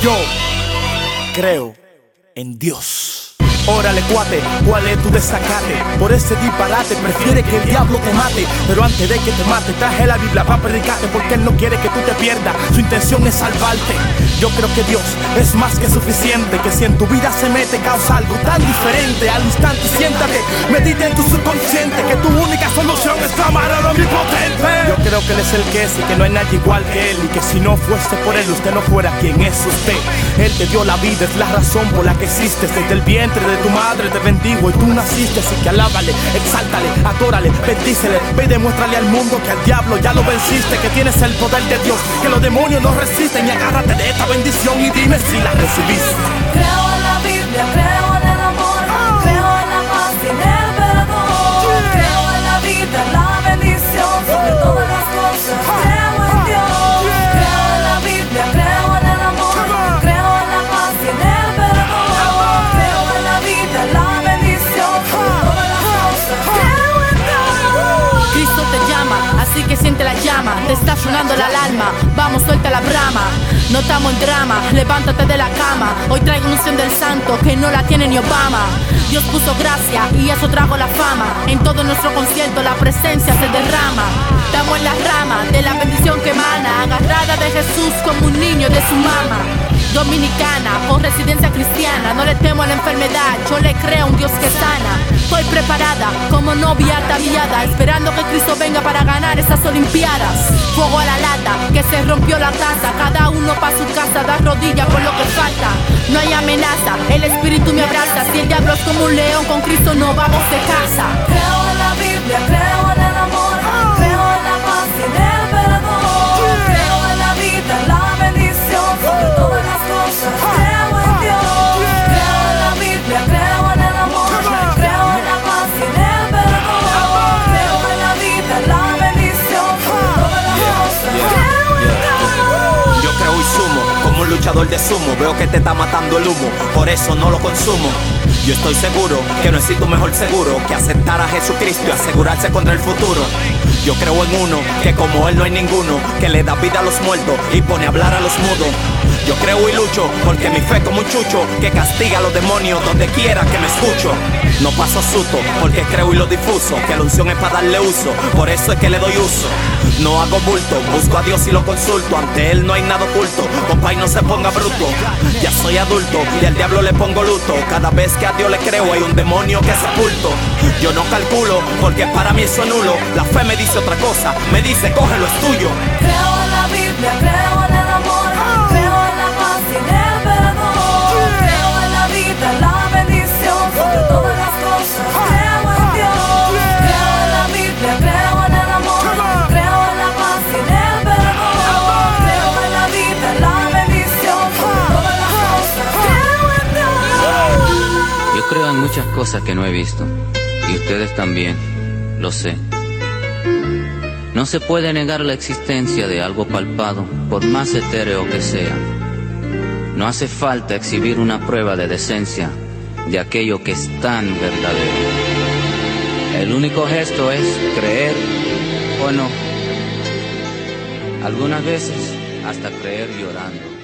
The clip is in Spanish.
Yo creo en Dios. Órale cuate, ¿cuál es tu desacate? Por ese disparate prefiere que el diablo te mate. Pero antes de que te mate traje la Biblia para predicarte, porque Él no quiere que tú te pierdas, su intención es salvarte. Yo creo que Dios es más que suficiente, que si en tu vida se mete causa algo tan diferente. Al instante siéntate, medita en tu subconsciente, que tu única solución es clamar al omnipotente. Yo creo que Él es el que es y que no hay nadie igual que Él, y que si no fuese por Él usted no fuera quien es usted. Él te dio la vida, es la razón por la que existes. Desde el vientre de tu madre te bendigo y tú naciste, así que alábale, exáltale, adórale, bendícele. Ve y demuéstrale al mundo que al diablo ya lo venciste, que tienes el poder de Dios, que los demonios no resisten. Y agárrate de esta bendición y dime si la recibiste. Creo en la Biblia, creo en el amor, creo en la paz y en el perdón. Creo en la vida, la bendición sobre todas las cosas. Creo en Dios. Creo en la Biblia, creo en el amor, creo en la paz y en el perdón. Creo en la vida, la bendición sobre todas las cosas. Creo en Dios. Cristo te llama, así que siente la llama. Te está sonando la alarma, vamos, suelta la brama. No estamos en drama, levántate de la cama. Hoy traigo unción del santo que no la tiene ni Obama. Dios puso gracia y eso trajo la fama. En todo nuestro concierto la presencia se derrama. Estamos en la rama de la bendición que emana, agarrada de Jesús como un niño de su mama. Dominicana, con residencia cristiana, no le temo a la enfermedad, yo le creo a un Dios que sana. Estoy preparada como novia ataviada, esperando que Cristo venga para ganar esas olimpiadas. Fuego a la lata, que se rompió la taza, cada uno pa' su casa, da rodillas por lo que falta. No hay amenaza, el espíritu me abraza, si el diablo es como un león, con Cristo no vamos de casa. Creo en la Biblia, creo en el amor, creo en la paz y en el perdón. Creo en la vida, la bendición sobre todas las cosas. Creo en Dios. Creo en la Biblia, creo en el amor, creo en la paz y en el perdón. Creo en la vida, la bendición sobre todas las cosas. Creo en Dios. Yo creo y sumo, como un luchador de sumo. Veo que te está matando el humo, por eso no lo consumo. Yo estoy seguro que no existe un mejor seguro que aceptar a Jesucristo y asegurarse contra el futuro. Yo creo en uno, que como Él no hay ninguno, que le da vida a los muertos y pone a hablar a los mudos. Yo creo y lucho, porque mi fe como un chucho, que castiga a los demonios donde quiera que me escucho. No paso susto, porque creo y lo difuso, que la unción es para darle uso, por eso es que le doy uso. No hago bulto, busco a Dios y lo consulto, ante Él no hay nada oculto, compa y no se ponga bruto. Ya soy adulto y al diablo le pongo luto, cada vez que a Dios le creo hay un demonio que sepulto. Yo no calculo, porque para mí eso es nulo, la fe me dice otra cosa, me dice cógelo, es tuyo. Creo en la Biblia, creo en el amor, creo en la paz y en el perdón. Creo en la vida, la bendición sobre todas las cosas. Creo en Dios. Creo en la Biblia, creo en el amor, creo en la paz y en el perdón. Creo en la vida, la bendición sobre todas las cosas. Creo en Dios. Yo creo en muchas cosas que no he visto, y ustedes también, lo sé. No se puede negar la existencia de algo palpado, por más etéreo que sea. No hace falta exhibir una prueba de decencia de aquello que es tan verdadero. El único gesto es creer o no. Algunas veces hasta creer llorando.